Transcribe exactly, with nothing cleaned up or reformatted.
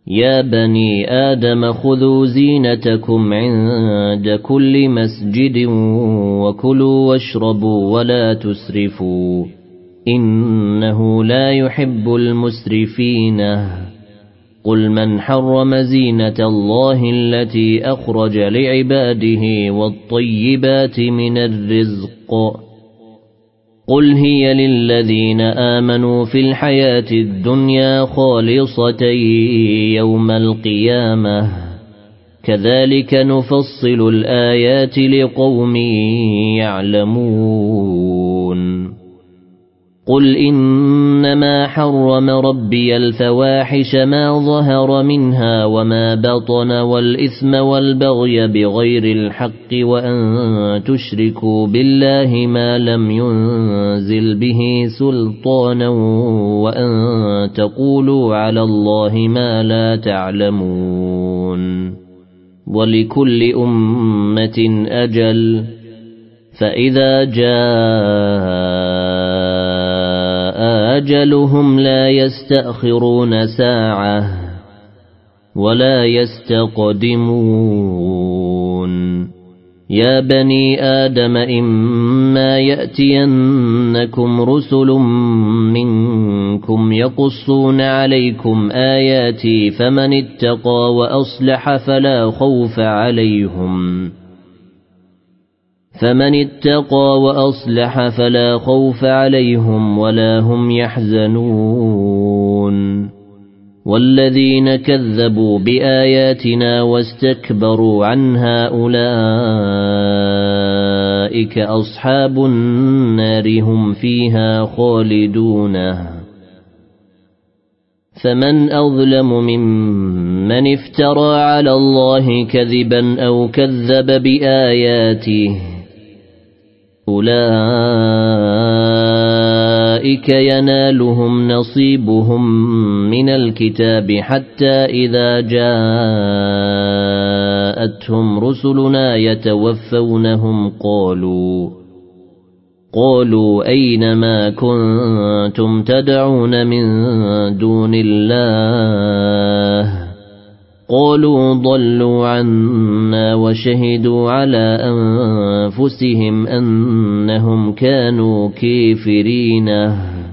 يا بني آدم خذوا زينتكم عند كل مسجد وكلوا واشربوا ولا تسرفوا إنه لا يحب المسرفين قل من حرم زينة الله التي أخرج لعباده والطيبات من الرزق قل هي للذين آمنوا في الحياة الدنيا خالصة يوم القيامة كذلك نفصل الآيات لقوم يعلمون قل إنما حرم ربي الفواحش ما ظهر منها وما بطن والإثم والبغي بغير الحق وأن تشركوا بالله ما لم ينزل به سلطانا وأن تقولوا على الله ما لا تعلمون ولكل أمة أجل فإذا جاء أجلهم لا يستأخرون ساعة ولا يستقدمون يا بني آدم إما يأتينكم رسل منكم يقصون عليكم آياتي فمن اتقى وأصلح فلا خوف عليهم فمن اتقى وأصلح فلا خوف عليهم ولا هم يحزنون والذين كذبوا بآياتنا واستكبروا عنها أولئك أصحاب النار هم فيها خالدون فمن أظلم ممن افترى على الله كذبا أو كذب بآياته أولئك ينالهم نصيبهم من الكتاب حتى إذا جاءتهم رسلنا يتوفونهم قالوا قالوا أين ما كنتم تدعون من دون الله قالوا ضلوا عنا وشهدوا على أنفسهم أنهم كانوا كافرين